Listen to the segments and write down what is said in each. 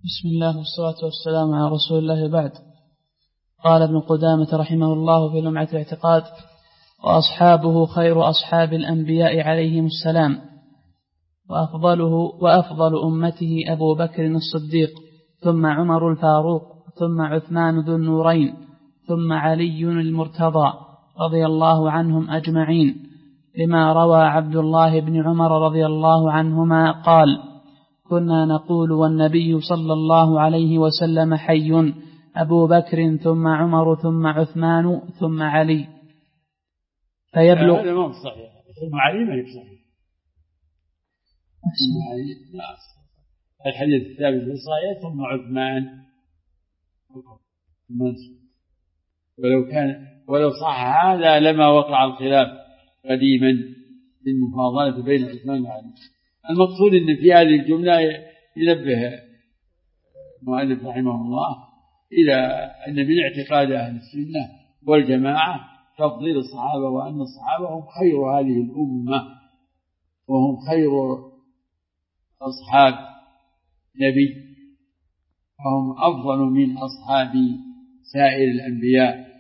بسم الله والصلاة والسلام على رسول الله بعد. قال ابن قدامة رحمه الله في لمعة الاعتقاد: وأصحابه خير أصحاب الأنبياء عليهم السلام، وأفضل أمته أبو بكر الصديق، ثم عمر الفاروق، ثم عثمان ذو النورين، ثم علي المرتضى رضي الله عنهم أجمعين، لما روى عبد الله بن عمر رضي الله عنهما قال: كنا نقول والنبي صلى الله عليه وسلم حي، أبو بكر ثم عمر ثم عثمان ثم علي. فيبلغ هذا ما هو صحيح، ثم علي ما هي صحيح. ثم علي لا، الحديث الثابت في الصحيح ثم عثمان. ولو صح هذا لما وقع الخلاف قديما في المفاضلة بين عثمان وعلي. المقصود أن في هذه الجملة ينبه المؤلف رحمه الله إلى أن من اعتقاد أهل السنة والجماعة تفضيل الصحابة، وأن الصحابة هم خير هذه الأمة، وهم خير أصحاب نبي، وهم أفضل من أصحاب سائر الأنبياء.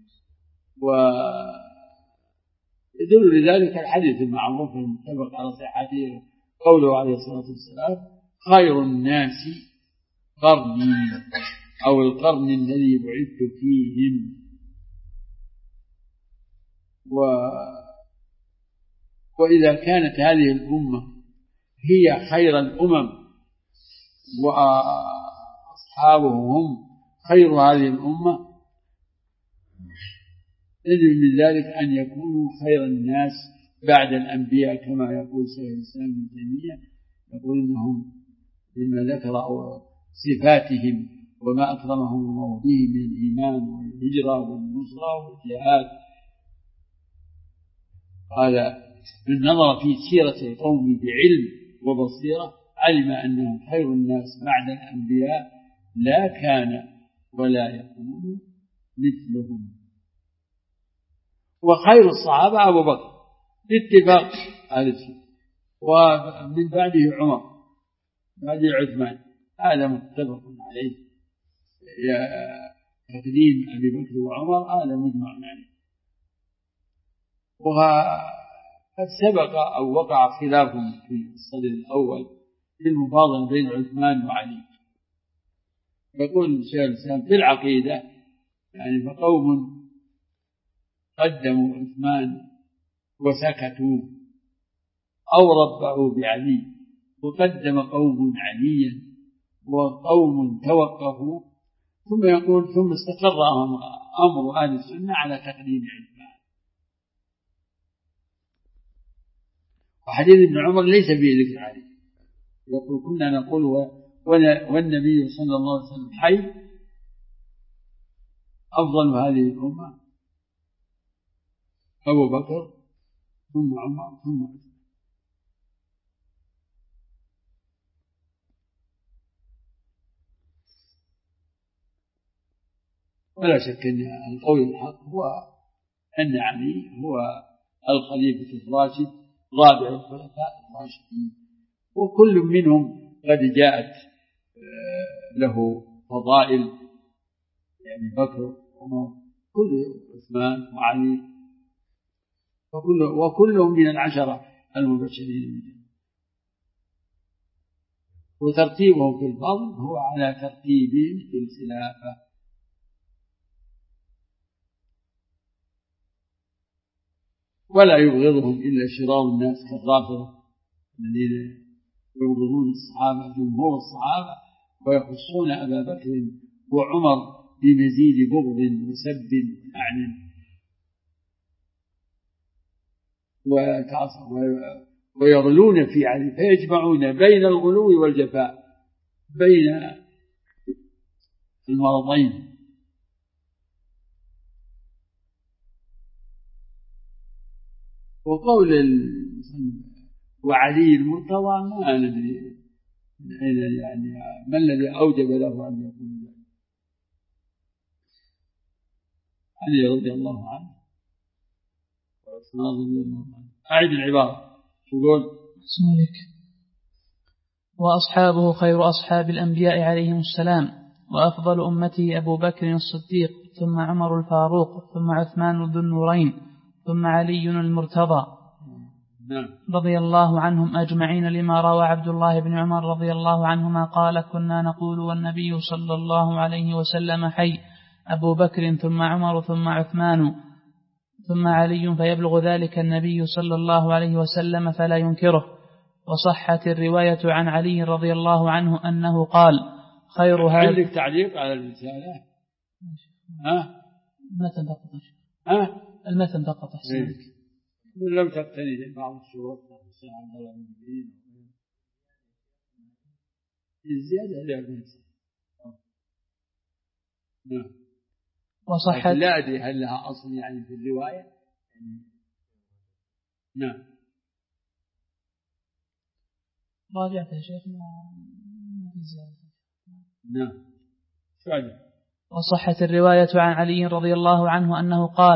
ويدل لذلك الحديث المعروف المتفق على صحته قوله عليه الصلاة والسلام: خير الناس قرني، أو القرن الذي بعثت فيهم. وإذا كانت هذه الأمة هي خير الأمم وأصحابهم هم خير هذه الأمة، يجب من ذلك أن يكونوا خير الناس بعد الأنبياء، كما يقول شيخ الإسلام ابن تيمية، يقول إنهم لما ذكر صفاتهم وما أكرمهم الله به من الإيمان والهجرة والنصرة والجهاد، قال: من نظر في سيرة القوم بعلم وبصيرة علم أنهم خير الناس بعد الأنبياء، لا كان ولا يكون مثلهم. وخير الصحابة أبو بكر باتفاق أهل السنة، ومن بعده عمر، بعده عثمان، هذا متفق عليه. تقديم أبي بكر وعمر هذا مجمع عليه. وقد سبق أو وقع خلاف في الصدر الأول في المفاضلة بين عثمان وعلي. يقول شيخ الإسلام في العقيدة يعني: فقوم قدموا عثمان وسكتوا، أو ربعوا بعلي، وقدم قوم عليا وقوم توقفوا. ثم يقول: ثم استقر أمر أهل السنة على تقديم عثمان. وحديث ابن عمر ليس فيه ذكر علي، يقول: كنا نقول والنبي صلى الله عليه وسلم حي، أفضل هذه الأمة أبو بكر ثم عمر ثم عثمان. ولا شك أن القول الحق هو أن علي هو الخليفة الراشد رابع الخلفاء الراشدين، وكل منهم قد جاءت له فضائل، يعني بكر وعمر، كل عثمان وعلي، وكلهم من العشرة المبشرين بالجنة. وترتيبهم في الفضل هو على ترتيبهم في الخلافة. ولا يبغضهم إلا شرار الناس كالرافضة الذين يبغضون الصحابة، جمهور الصحابة، ويخصون أبا بكر وعمر بمزيد بغض وسب وعن، ويغلون في علي، فيجمعون بين الغلو والجفاء، بين المرضين. وقول وعلي المرتضى ما ندري يعني ما الذي أوجب له أن يقول ذلك. علي رضي الله عنه وعثمان رضي الله عنه. أعد العبارة. تقول: وأصحابه خير أصحاب الأنبياء عليهم السلام، وأفضل أمته أبو بكر الصديق، ثم عمر الفاروق، ثم عثمان ذو النورين، ثم علي المرتضى رضي الله عنهم أجمعين، لما روى عبد الله بن عمر رضي الله عنهما قال: كنا نقول والنبي صلى الله عليه وسلم حي، أبو بكر ثم عمر ثم عثمان ثم علي، فيبلغ ذلك النبي صلى الله عليه وسلم فلا ينكره. وصحت الرواية عن علي رضي الله عنه أنه قال: خير هذا. عندك تعليق على الرسالة؟ المتن فقط. المتن فقط أحسن. لم تقتني بعض الشروط الزيادة لا وصحت. لا أدري هل لها أصل يعني في الرواية. نعم. راجعت يا شيخ ما في زيادة. نعم. فعلا. وصحت الرواية عن علي رضي الله عنه أنه قال: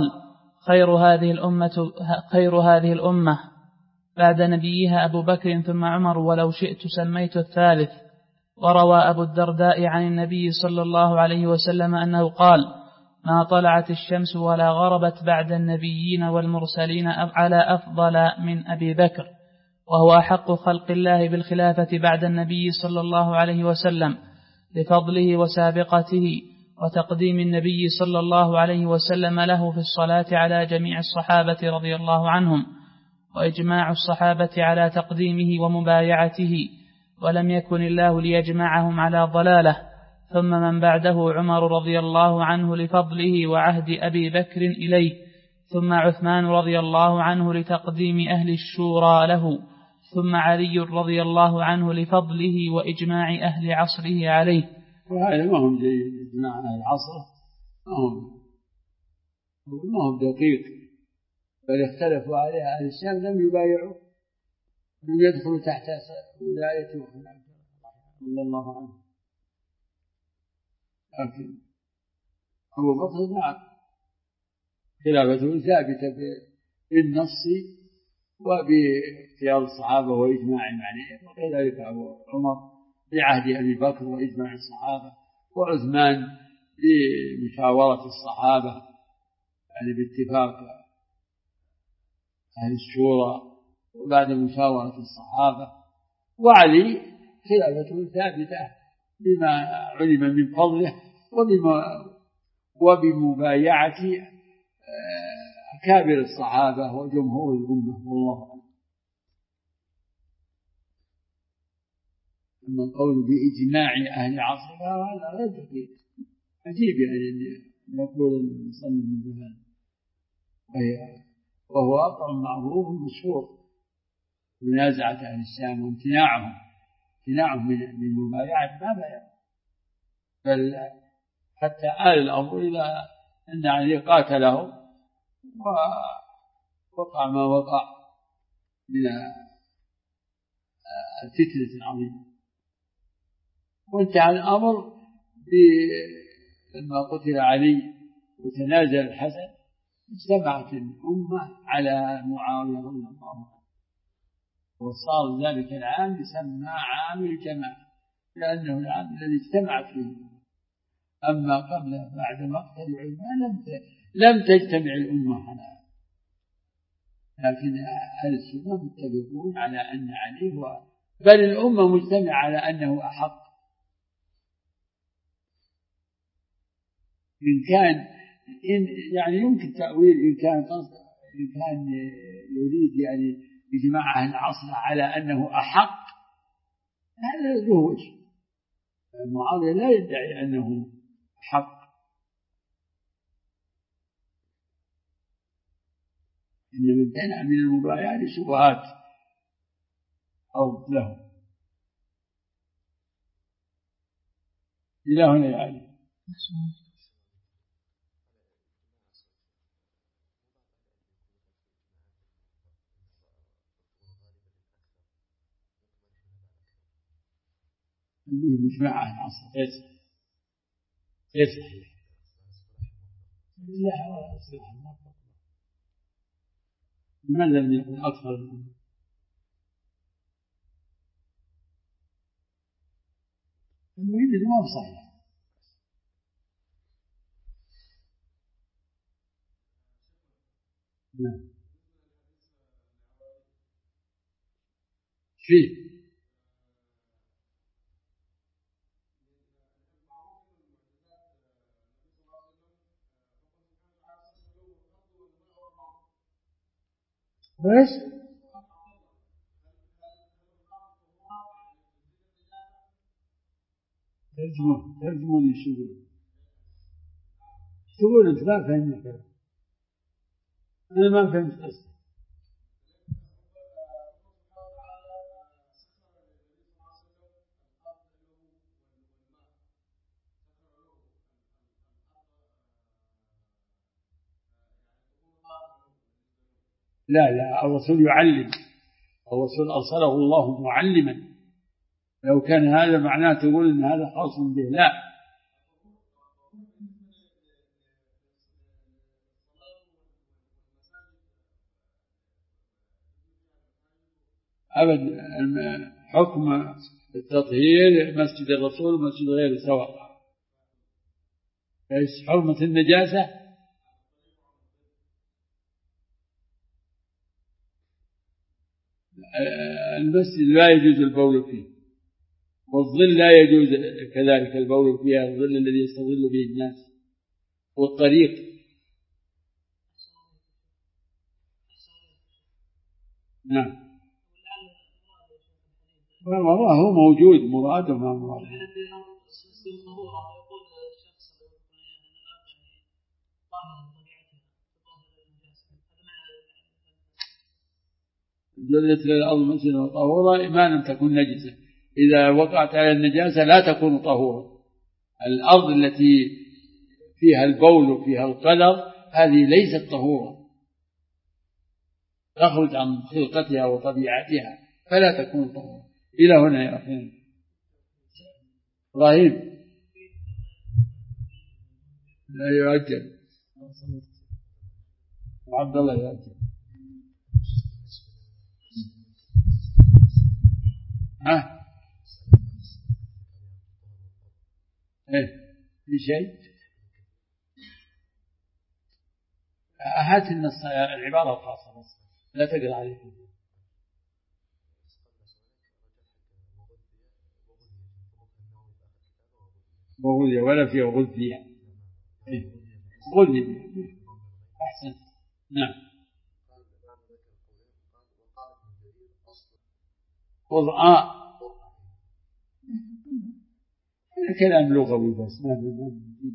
خير هذه الأمة بعد نبيها أبو بكر ثم عمر، ولو شئت سميت الثالث. وروى أبو الدرداء عن النبي صلى الله عليه وسلم أنه قال: ما طلعت الشمس ولا غربت بعد النبيين والمرسلين على أفضل من أبي بكر، وهو أحق خلق الله بالخلافة بعد النبي صلى الله عليه وسلم، لفضله وسابقته وتقديم النبي صلى الله عليه وسلم له في الصلاة على جميع الصحابة رضي الله عنهم، وإجماع الصحابة على تقديمه ومبايعته، ولم يكن الله ليجمعهم على ضلاله. ثم من بعده عمر رضي الله عنه لفضله وعهد أبي بكر إليه، ثم عثمان رضي الله عنه لتقديم أهل الشورى له، ثم علي رضي الله عنه لفضله وإجماع أهل عصره عليه. وهذا ما هم جيد إجماع أهل عصره، ما هم دقيق، بل اختلفوا عليها. أهل الشام لم يبايعوا، لم يدخلوا تحت ولايته رضي الله عنه. لكن أبو بكر نعم خلافته ثابتة بالنص وباختيار الصحابة وإجماعهم عليه، وكذلك أبو عمر بعهد أبي بكر وإجماع الصحابة، وعثمان بمشاورة الصحابة يعني باتفاق أهل الشورى وبعد مشاورة الصحابة، وعلي خلافته ثابتة بما علم من فضله وبمبايعة أكابر الصحابة وجمهور الأمة، والله أعلم. أما القول بإجماع أهل عصرها هذا غير دقيق، عجيب يعني أن يقول المصنف من هذا، وهو أمر معروف مشهور، منازعة أهل الشام وامتناعهم من مبايعة ما بايعوا، بل حتى آل الأمر إلى أن علي قاتلهم ووقع ما وقع من الفتنة العظيمة. وانتهى الأمر لما قتل علي وتنازل الحسن، اجتمعت الأمة على معاوية رضي الله عنه، وصار ذلك العام يسمى عام الجماعة، لأنه العام الذي اجتمعت فيه. أما قبل بعد مقتل عثمان لم تجتمع الأمة على، لكن أهل السنة متفقون على أن علي هو، بل الأمة مجتمعة على أنه أحق. إن كان يعني يمكن تأويل، إن كان يريد يعني إجماع أهل العصر على أنه أحق، هذا له وجه. معاوية لا يدعي أنه حق، إنما امتنع من المبايعة لشبهات أو له. إلى هنا يعني مش مع أهل العصر غير صحيح. لا صحيح. من لم يكن أكثر المهم إنه ما بصحيح. نعم. فيه بس ترجمون يشتغلون أنت ما فهمت كذا. أنا ما فهمت قصدي. لا الرسول يعلم، الرسول أرسله الله معلما. لو كان هذا معناه تقول إن هذا خاص به، لا أبدا. حكم التطهير مسجد الرسول ومسجد غيره سواء. ايش حرمة النجاسة؟ المسجد لا يجوز البول فيه، والظل لا يجوز كذلك البول فيها، الظل الذي يستظل به الناس، والطريق. نعم. والله هو موجود، مراده ما مراده. جلت للأرض مسجدا طهورا ما لم تكن نجسة. إذا وقعت على النجاسة لا تكون طهورا. الأرض التي فيها البول وفيها القدر هذه ليست طهورا، تخرج عن خلقتها وطبيعتها فلا تكون طهورا. إلى هنا يا أخي إبراهيم. لا يؤجل، وعبد الله يؤجل. ها إيه في شيء؟ هات النص العبارة الخاصة بس لا تقرأ عليه. وغذي ولا في غذي غذي. أحسن. نعم. قرآن كلام لغوي بس ما له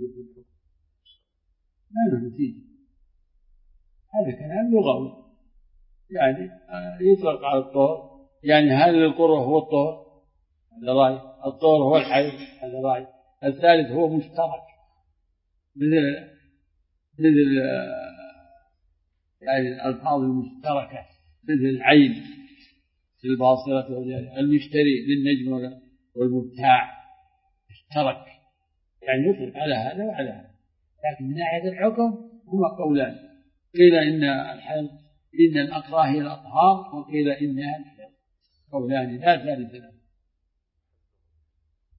نتيجة. هذا كلام لغوي يعني يطلق على الطهر، يعني هل القرء هو الطهر؟ هذا رأي. الطهر هو الحيض؟ هذا رأي. الثالث هو مشترك، مثل يعني الألفاظ المشتركة مثل العين الباصرة والجارية، المشتري للنجم والمبتاع اشترك، يعني يطلق على هذا وعلى هذا. لكن من ناحية الحكم هما قولان، قيل إن الحيض إن الأقرى هي الأطهار، وقيل إنها الحيض. قولان لا ثالث له.